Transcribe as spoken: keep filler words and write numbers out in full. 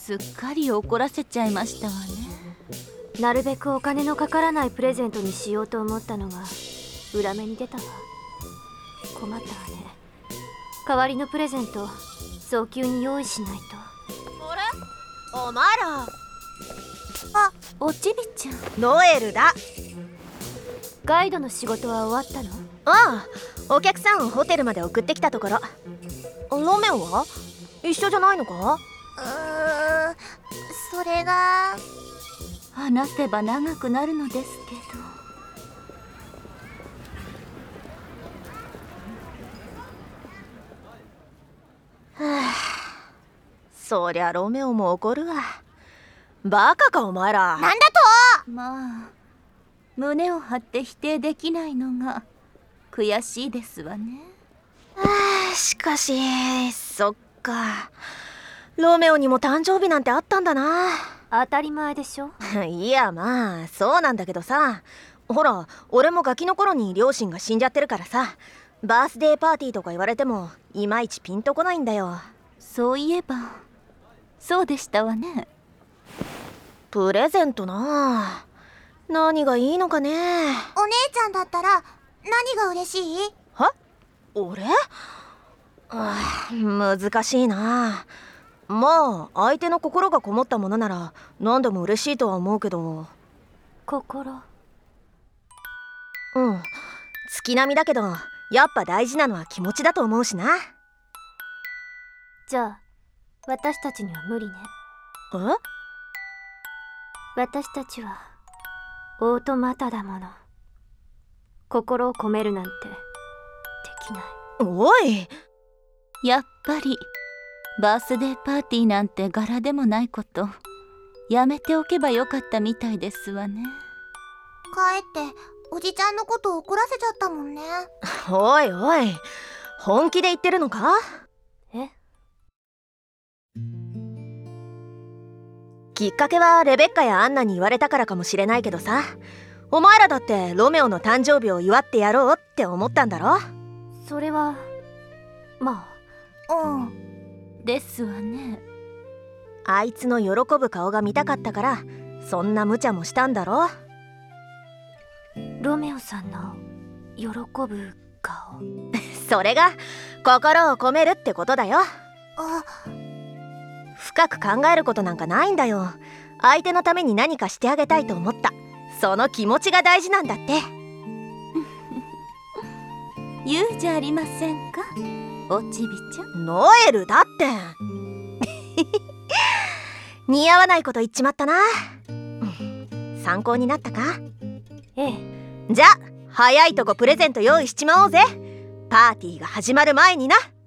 すっかり怒らせちゃいましたわね。 なるべくお金のかからないプレゼントにしようと思ったのが裏目に出たわ。困ったわね。代わりのプレゼント早急に用意しないと。 あれ、お前ら。 あ、おちびちゃん。 ノエルだ。 ガイドの仕事は終わったの？ ああ、お客さんをホテルまで送ってきたところ。ロメオは一緒じゃないのか？ うーん、それが。 話せば長くなるのですけど。 はあ、そりゃロメオも怒るわ。バカかお前ら。 なんだと。 まあ胸を張って否定できないのが悔しいですわね。 はあ、しかしそっか、ロメオにも誕生日なんてあったんだな。 当たり前でしょ。 いやまあそうなんだけどさ、ほら俺もガキの頃に両親が死んじゃってるからさ、バースデーパーティーとか言われてもいまいちピンとこないんだよ。 そういえばそうでしたわね。 プレゼントなあ、何がいいのかね。 お姉ちゃんだったら何が嬉しい？ は？俺？ああ、難しいな。まあ相手の心がこもったものなら何でも嬉しいとは思うけど。 心？ うん、月並みだけどやっぱ大事なのは気持ちだと思うしな。 じゃあ私たちには無理ね。 え？ 私たちはオートマタだもの。心を込めるなんてできない。 おい、 やっぱりバースデーパーティーなんて柄でもないことやめておけばよかったみたいですわね。 かえっておじちゃんのこと怒らせちゃったもんね。 おいおい、本気で言ってるのか？ え？ きっかけはレベッカやアンナに言われたからかもしれないけどさ、お前らだってロメオの誕生日を祝ってやろうって思ったんだろ？ それはまあ、 うんですわね。 あいつの喜ぶ顔が見たかったからそんな無茶もしたんだろ？ ロメオさんの喜ぶ顔それが心を込めるってことだよ。 あ、 深く考えることなんかないんだよ。相手のために何かしてあげたいと思った、その気持ちが大事なんだって。 言うじゃありませんか、おちびちゃん。 ノエルだって似合わないこと言っちまったな。参考になったか？ ええ。 じゃあ早いとこプレゼント用意しちまおうぜ。パーティーが始まる前にな。